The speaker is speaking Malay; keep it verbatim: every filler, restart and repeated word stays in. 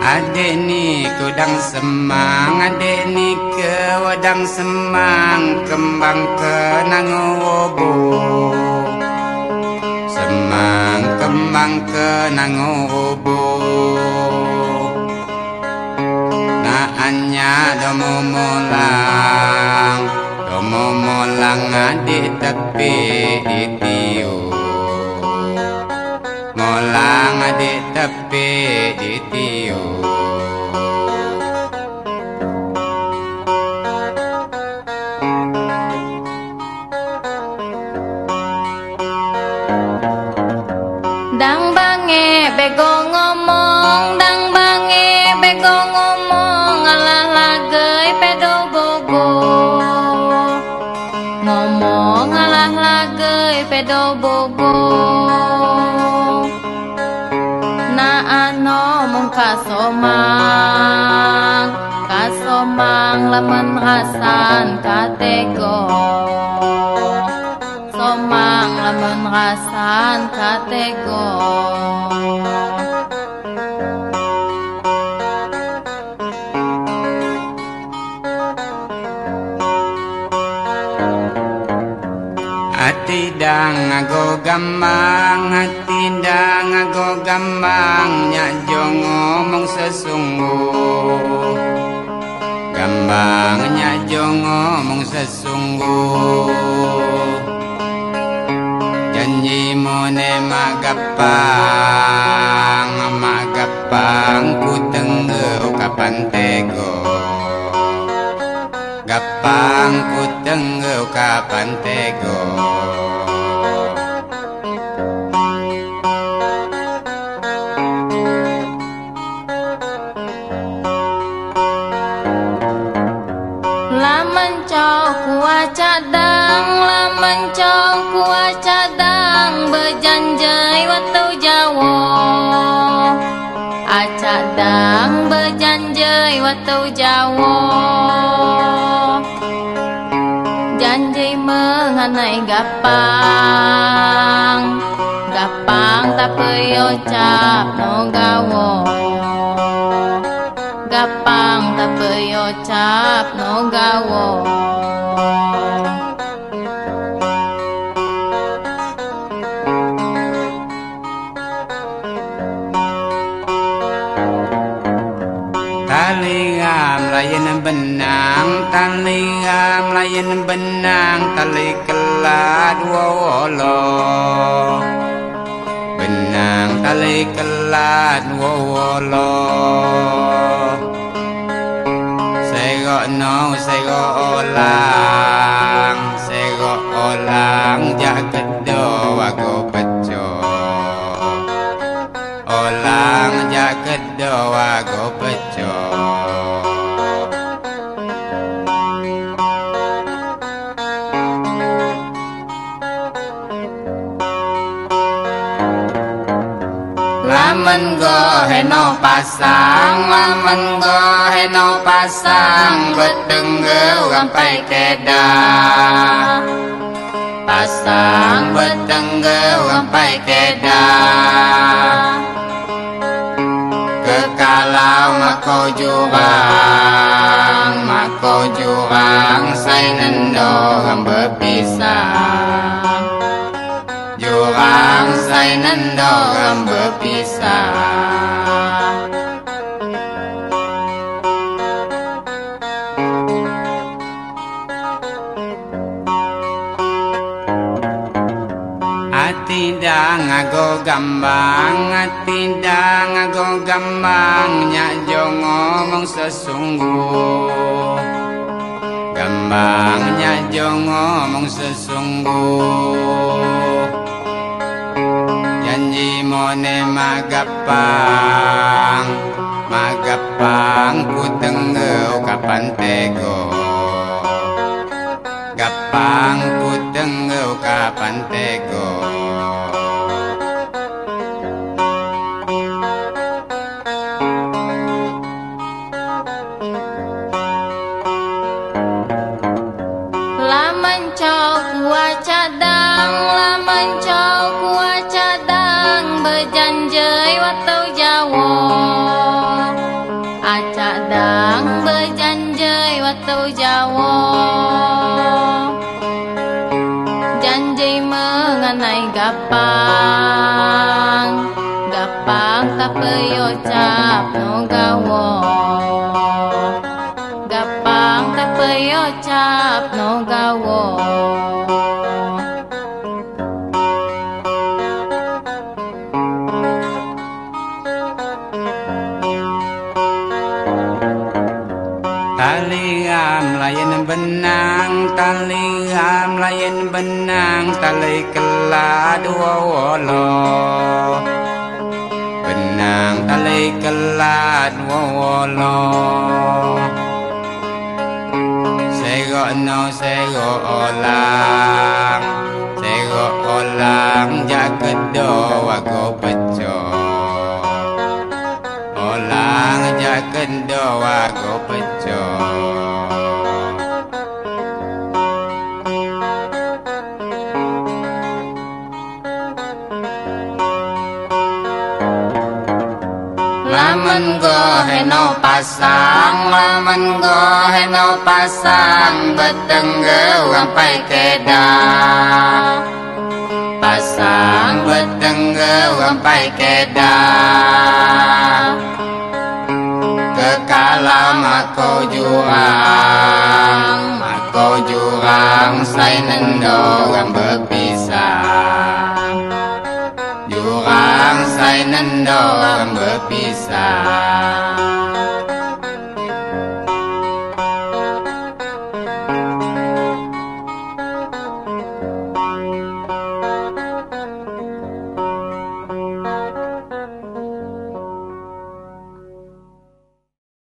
Adik ni kudang semang, adik ni ke wadang semang, kembang ke nangobo. Semang kembang ke nangobo. Naannya domo molang, domo molang adik tepi ditiu. Molang adik tepi ditiu. Dang bange bego ngomong, dang bange bego ngomong, alah lagai pedo bogo. Ngomong alah lagai pedo bogo. Na ano mong kasomang, kasomang laman rasan katego. Somang laman rasan katego. Hati dang ago gamang, hati dang ago gamang, nyak jong ngomong sesungguh. Gambang nyak jong ngomong sesungguh. Janji mone magapang, magapang ku tenggeu kapan tego. Gapang ku tenggeu kapan tego. Laman cau kuah cadang, laman cau kuah cadang, berjanjai waktu Jawa. Acadang berjanjai waktu Jawa. Janji mengenai gapang, gapang tapi ucap no gawo. Gapang tapi ucap no gawo. Tali ngam layan benang, tali ngam layan benang, tali kelat wolo. Benang tali kelat wolo. Sego no sego olang, sego olang jaket do wago peco. Olang jaket do wago peco. Laman go heno pasang, laman go heno pasang, betenggeu sampai keda. Pasang betenggeu sampai keda. Kekalau mako jurang, mako jurang, sai nendo berpisah. Jurang sai nendo berpisah. Hati dang ago gambang, hati dang ago gambang, nyak jong ngomong sesungguh. Gambang nyak jong ngomong sesungguh. Janji mone magapang, magapang ku tenggeu kapan tego. Gapang ku tenggeu kapan tego. Laman cau kuah cadang, laman cau kuah cadang, berjanjai waktu Jawa. Gapang tapeyo cap no gawo Gapang tapeyo cap no gawo Tali am layan benang, tali am layan benang, tali kela dua wolo. Benang tali kela dua wolo. Sego no sego olang, sego olang jaket doa go peco. Olang jaket doa go peco. Laman go heno pasang, laman go heno pasang, betengge sampai keda. Pasang betengge sampai keda. Kekalam aku jurang, aku jurang, saya nendo yang berpisah. Jurang saya nendo yang berpisah.